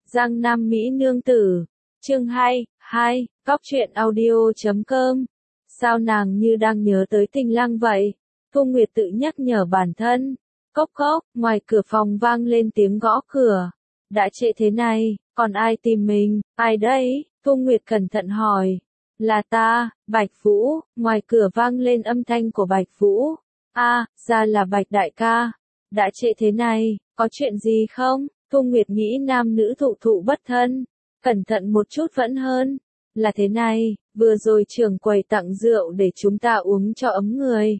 Giang Nam Mỹ nương tử. Chương 2, Cóc truyện audio.com. Sao nàng như đang nhớ tới Tình Lang vậy? Thu Nguyệt tự nhắc nhở bản thân. Cốc cốc, ngoài cửa phòng vang lên tiếng gõ cửa. Đã trễ thế này, còn ai tìm mình? Ai đấy? Thu Nguyệt cẩn thận hỏi. Là ta, Bạch Vũ. Ngoài cửa vang lên âm thanh của Bạch Vũ. Ra là Bạch đại ca. Đã trễ thế này, có chuyện gì không? Thu Nguyệt nghĩ nam nữ thụ thụ bất thân. Cẩn thận một chút vẫn hơn. Là thế này, vừa rồi trưởng quầy tặng rượu để chúng ta uống cho ấm người.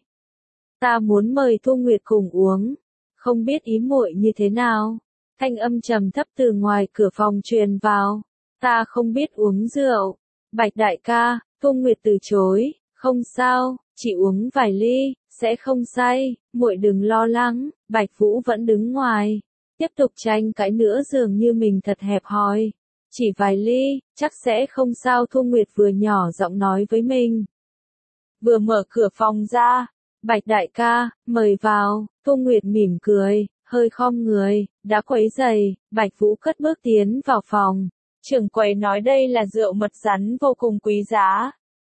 Ta muốn mời Thu Nguyệt cùng uống. Không biết ý muội như thế nào? Thanh âm trầm thấp từ ngoài cửa phòng truyền vào. Ta không biết uống rượu. Bạch đại ca, Thu Nguyệt từ chối. Không sao, chỉ uống vài ly, sẽ không say, muội đừng lo lắng. Bạch Vũ vẫn đứng ngoài. Tiếp tục tranh cãi nữa dường như mình thật hẹp hòi. Chỉ vài ly, chắc sẽ không sao. Thu Nguyệt vừa nhỏ giọng nói với mình. Vừa mở cửa phòng ra. Bạch đại ca, mời vào. Thu Nguyệt mỉm cười, hơi khom người, đã quấy rầy. Bạch Vũ cất bước tiến vào phòng. Trưởng quầy nói đây là rượu mật rắn vô cùng quý giá.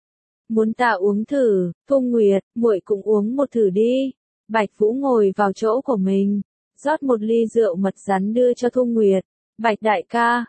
Muốn ta uống thử? Thu Nguyệt, muội cũng uống một thử đi. Bạch Vũ ngồi vào chỗ của mình, rót một ly rượu mật rắn đưa cho Thu Nguyệt. Bạch đại ca,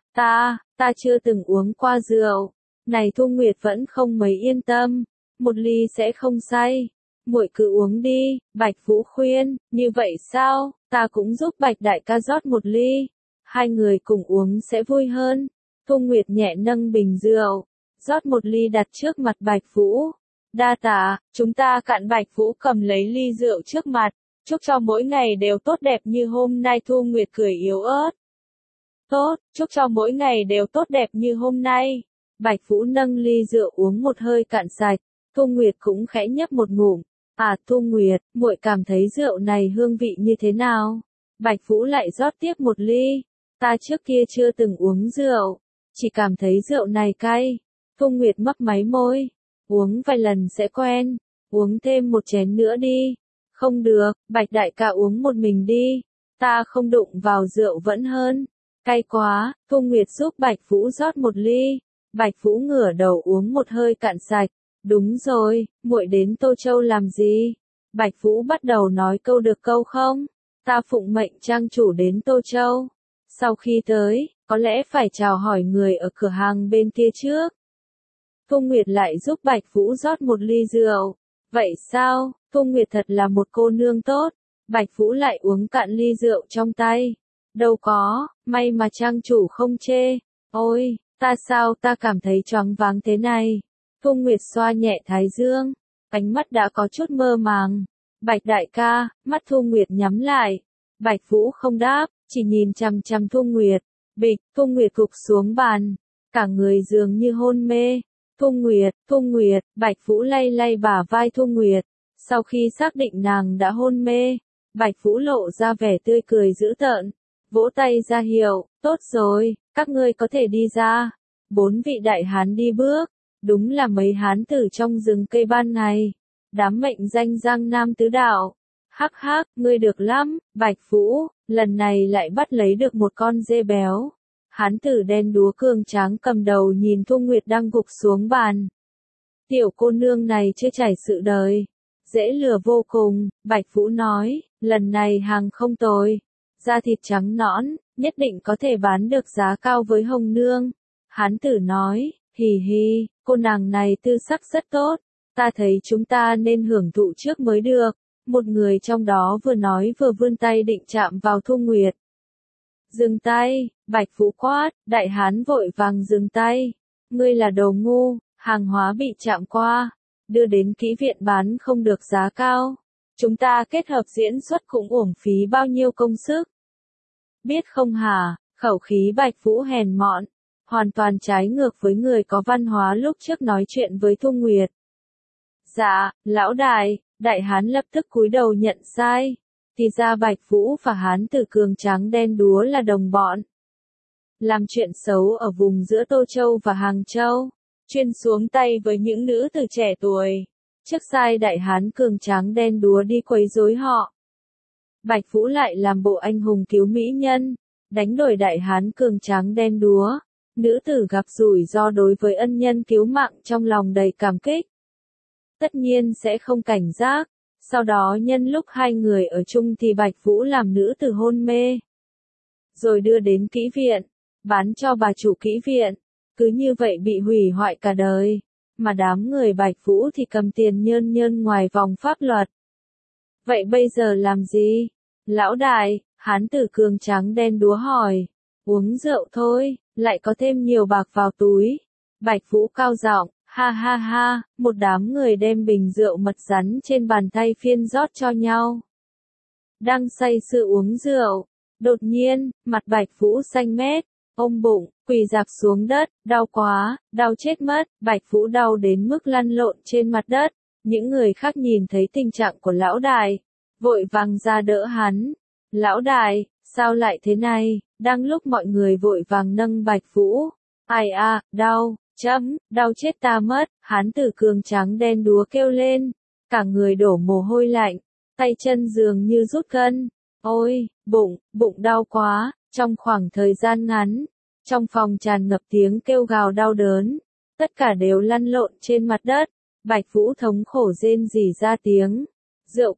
ta chưa từng uống qua rượu. Này Thu Nguyệt vẫn không mấy yên tâm. Một ly sẽ không say. Muội cứ uống đi, Bạch Vũ khuyên. Như vậy sao? Ta cũng giúp Bạch đại ca rót một ly. Hai người cùng uống sẽ vui hơn. Thu Nguyệt nhẹ nâng bình rượu, rót một ly đặt trước mặt Bạch Vũ. Đa tạ, chúng ta cạn. Bạch Vũ cầm lấy ly rượu trước mặt. Chúc cho mỗi ngày đều tốt đẹp như hôm nay. Thu Nguyệt cười yếu ớt. Tốt, chúc cho mỗi ngày đều tốt đẹp như hôm nay. Bạch Vũ nâng ly rượu uống một hơi cạn sạch. Thu Nguyệt cũng khẽ nhấp một ngụm. Thu Nguyệt, muội cảm thấy rượu này hương vị như thế nào? Bạch Vũ lại rót tiếp một ly. Ta trước kia chưa từng uống rượu, chỉ cảm thấy rượu này cay. Thu Nguyệt mấp máy môi. Uống vài lần sẽ quen. Uống thêm một chén nữa đi. Không được, Bạch đại ca uống một mình đi. Ta không đụng vào rượu vẫn hơn. Cay quá. Thu Nguyệt giúp Bạch Vũ rót một ly. Bạch Vũ ngửa đầu uống một hơi cạn sạch. Đúng rồi, muội đến Tô Châu làm gì? Bạch Vũ bắt đầu nói câu được câu không? Ta phụng mệnh trang chủ đến Tô Châu. Sau khi tới, có lẽ phải chào hỏi người ở cửa hàng bên kia trước. Thu Nguyệt lại giúp Bạch Vũ rót một ly rượu. Vậy sao? Thu Nguyệt thật là một cô nương tốt. Bạch Vũ lại uống cạn ly rượu trong tay. Đâu có, may mà trang chủ không chê. Ôi, ta cảm thấy choáng váng thế này. Thu Nguyệt xoa nhẹ thái dương, ánh mắt đã có chút mơ màng. Bạch đại ca, mắt Thu Nguyệt nhắm lại. Bạch Vũ không đáp, chỉ nhìn chằm chằm Thu Nguyệt. Bịch, Thu Nguyệt gục xuống bàn, cả người dường như hôn mê. Thu Nguyệt, Bạch Vũ lay lay bả vai Thu Nguyệt. Sau khi xác định nàng đã hôn mê, Bạch Vũ lộ ra vẻ tươi cười dữ tợn, vỗ tay ra hiệu, tốt rồi, các ngươi có thể đi ra. 4 vị đại hán đi bước, đúng là mấy hán tử trong rừng cây ban ngày. Đám mệnh danh Giang Nam tứ đạo. Hắc hắc, ngươi được lắm, Bạch Vũ, lần này lại bắt lấy được một con dê béo. Hán tử đen đúa cường tráng cầm đầu nhìn Thu Nguyệt đang gục xuống bàn. Tiểu cô nương này chưa trải sự đời, dễ lừa vô cùng. Bạch Vũ nói, lần này hàng không tồi, da thịt trắng nõn, nhất định có thể bán được giá cao với Hồng nương. Hán tử nói, hì hì, cô nàng này tư sắc rất tốt, ta thấy chúng ta nên hưởng thụ trước mới được. Một người trong đó vừa nói vừa vươn tay định chạm vào Thu Nguyệt. Dừng tay, Bạch Vũ quát. Đại hán vội vàng dừng tay. Ngươi là đồ ngu, hàng hóa bị chạm qua, đưa đến kỹ viện bán không được giá cao. Chúng ta kết hợp diễn xuất cũng uổng phí bao nhiêu công sức. Biết không hả? Khẩu khí Bạch Vũ hèn mọn, hoàn toàn trái ngược với người có văn hóa lúc trước nói chuyện với Thu Nguyệt. Dạ, lão đại. Đại hán lập tức cúi đầu nhận sai. Thì ra Bạch Vũ và hán tử cường tráng đen đúa là đồng bọn, làm chuyện xấu ở vùng giữa Tô Châu và Hàng Châu, chuyên xuống tay với những nữ tử trẻ tuổi, trước sai đại hán cường tráng đen đúa đi quấy rối họ. Bạch Vũ lại làm bộ anh hùng cứu mỹ nhân, đánh đổi đại hán cường tráng đen đúa. Nữ tử gặp rủi ro đối với ân nhân cứu mạng trong lòng đầy cảm kích. Tất nhiên sẽ không cảnh giác. Sau đó nhân lúc hai người ở chung thì Bạch Vũ làm nữ tử hôn mê. Rồi đưa đến kỹ viện, bán cho bà chủ kỹ viện. Cứ như vậy bị hủy hoại cả đời. Mà đám người Bạch Vũ thì cầm tiền nhơn nhơn ngoài vòng pháp luật. Vậy bây giờ làm gì? Lão đại, hán tử cường tráng đen đúa hỏi. Uống rượu thôi, lại có thêm nhiều bạc vào túi. Bạch Vũ cao giọng, ha ha ha, một đám người đem bình rượu mật rắn trên bàn tay phiên rót cho nhau. Đang say sưa uống rượu, đột nhiên, mặt Bạch Vũ xanh mét, ôm bụng, quỳ rạp xuống đất, đau quá, đau chết mất, Bạch Vũ đau đến mức lăn lộn trên mặt đất. Những người khác nhìn thấy tình trạng của lão đại, vội vàng ra đỡ hắn. Lão đại, sao lại thế này? Đang lúc mọi người vội vàng nâng Bạch Vũ. Ai à, đau, đau chết ta mất, hán tử cường tráng đen đúa kêu lên. Cả người đổ mồ hôi lạnh, tay chân dường như rút cân. Ôi, bụng đau quá, trong khoảng thời gian ngắn. Trong phòng tràn ngập tiếng kêu gào đau đớn. Tất cả đều lăn lộn trên mặt đất. Bạch Vũ thống khổ rên rỉ ra tiếng. Rượu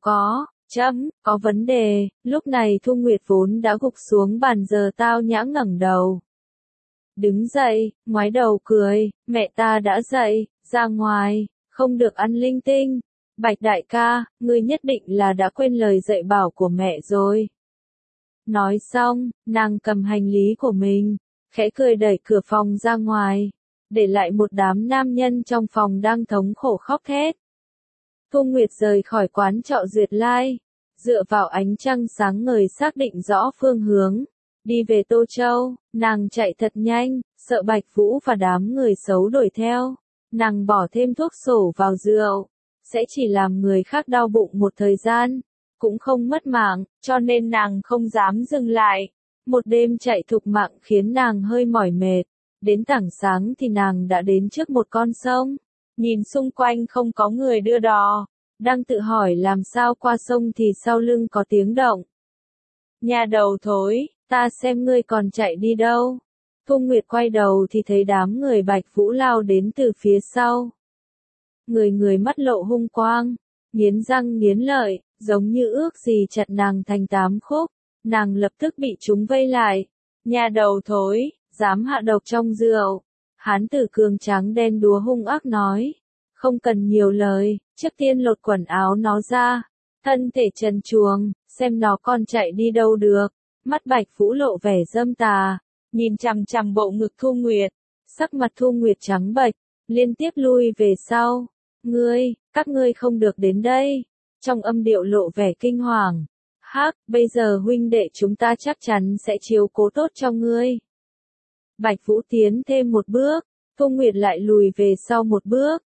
có vấn đề. Lúc này Thu Nguyệt vốn đã gục xuống bàn giờ tao nhã ngẩng đầu. Đứng dậy, ngoái đầu cười, mẹ ta đã dậy, ra ngoài, không được ăn linh tinh. Bạch đại ca, ngươi nhất định là đã quên lời dạy bảo của mẹ rồi. Nói xong, nàng cầm hành lý của mình, khẽ cười đẩy cửa phòng ra ngoài, để lại một đám nam nhân trong phòng đang thống khổ khóc thét. Thu Nguyệt rời khỏi quán trọ Duyệt Lai, dựa vào ánh trăng sáng ngời xác định rõ phương hướng, đi về Tô Châu. Nàng chạy thật nhanh, sợ Bạch Vũ và đám người xấu đuổi theo. Nàng bỏ thêm thuốc sổ vào rượu, sẽ chỉ làm người khác đau bụng một thời gian, cũng không mất mạng, cho nên nàng không dám dừng lại. Một đêm chạy thục mạng khiến nàng hơi mỏi mệt. Đến tảng sáng thì nàng đã đến trước một con sông. Nhìn xung quanh không có người đưa đò. Đang tự hỏi làm sao qua sông thì sau lưng có tiếng động. Nhà đầu thối, ta xem ngươi còn chạy đi đâu. Thu Nguyệt quay đầu thì thấy đám người Bạch Vũ lao đến từ phía sau. Người mắt lộ hung quang, nghiến răng nghiến lợi, giống như ước gì chặt nàng thành 8 khúc. Nàng lập tức bị chúng vây lại. Nhà đầu thối, dám hạ độc trong rượu. Hán tử cường tráng đen đúa hung ác nói. Không cần nhiều lời, trước tiên lột quần áo nó ra. Thân thể trần truồng, xem nó còn chạy đi đâu được. Mắt Bạch Vũ lộ vẻ dâm tà, nhìn chằm chằm bộ ngực Thu Nguyệt. Sắc mặt Thu Nguyệt trắng bệch, liên tiếp lui về sau. Các ngươi không được đến đây. Trong âm điệu lộ vẻ kinh hoàng. Hắc, bây giờ huynh đệ chúng ta chắc chắn sẽ chiếu cố tốt cho ngươi. Bạch Vũ tiến thêm một bước, Thu Nguyệt lại lùi về sau một bước.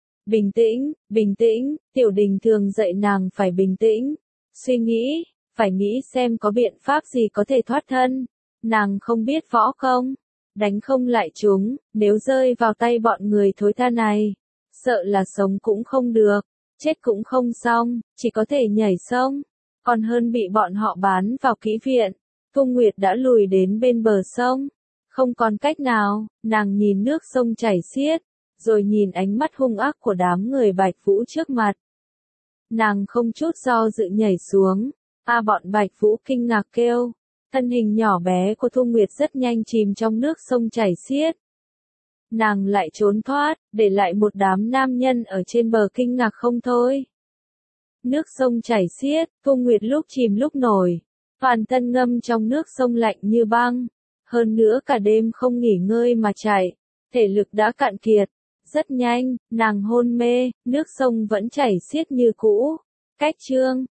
Bình tĩnh, Tiểu Đình thường dạy nàng phải bình tĩnh. Suy nghĩ, phải nghĩ xem có biện pháp gì có thể thoát thân. Nàng không biết võ công, đánh không lại chúng, nếu rơi vào tay bọn người thối tha này, sợ là sống cũng không được, chết cũng không xong, chỉ có thể nhảy sông. Còn hơn bị bọn họ bán vào kỹ viện. Thu Nguyệt đã lùi đến bên bờ sông. Không còn cách nào, nàng nhìn nước sông chảy xiết, rồi nhìn ánh mắt hung ác của đám người Bạch Vũ trước mặt. Nàng không chút do dự nhảy xuống. Bọn Bạch Vũ kinh ngạc kêu. Thân hình nhỏ bé của Thu Nguyệt rất nhanh chìm trong nước sông chảy xiết. Nàng lại trốn thoát, để lại một đám nam nhân ở trên bờ kinh ngạc không thôi. Nước sông chảy xiết, Thu Nguyệt lúc chìm lúc nổi, toàn thân ngâm trong nước sông lạnh như băng. Hơn nữa cả đêm không nghỉ ngơi mà chạy, thể lực đã cạn kiệt. Rất nhanh, nàng hôn mê, nước sông vẫn chảy xiết như cũ. Cách chương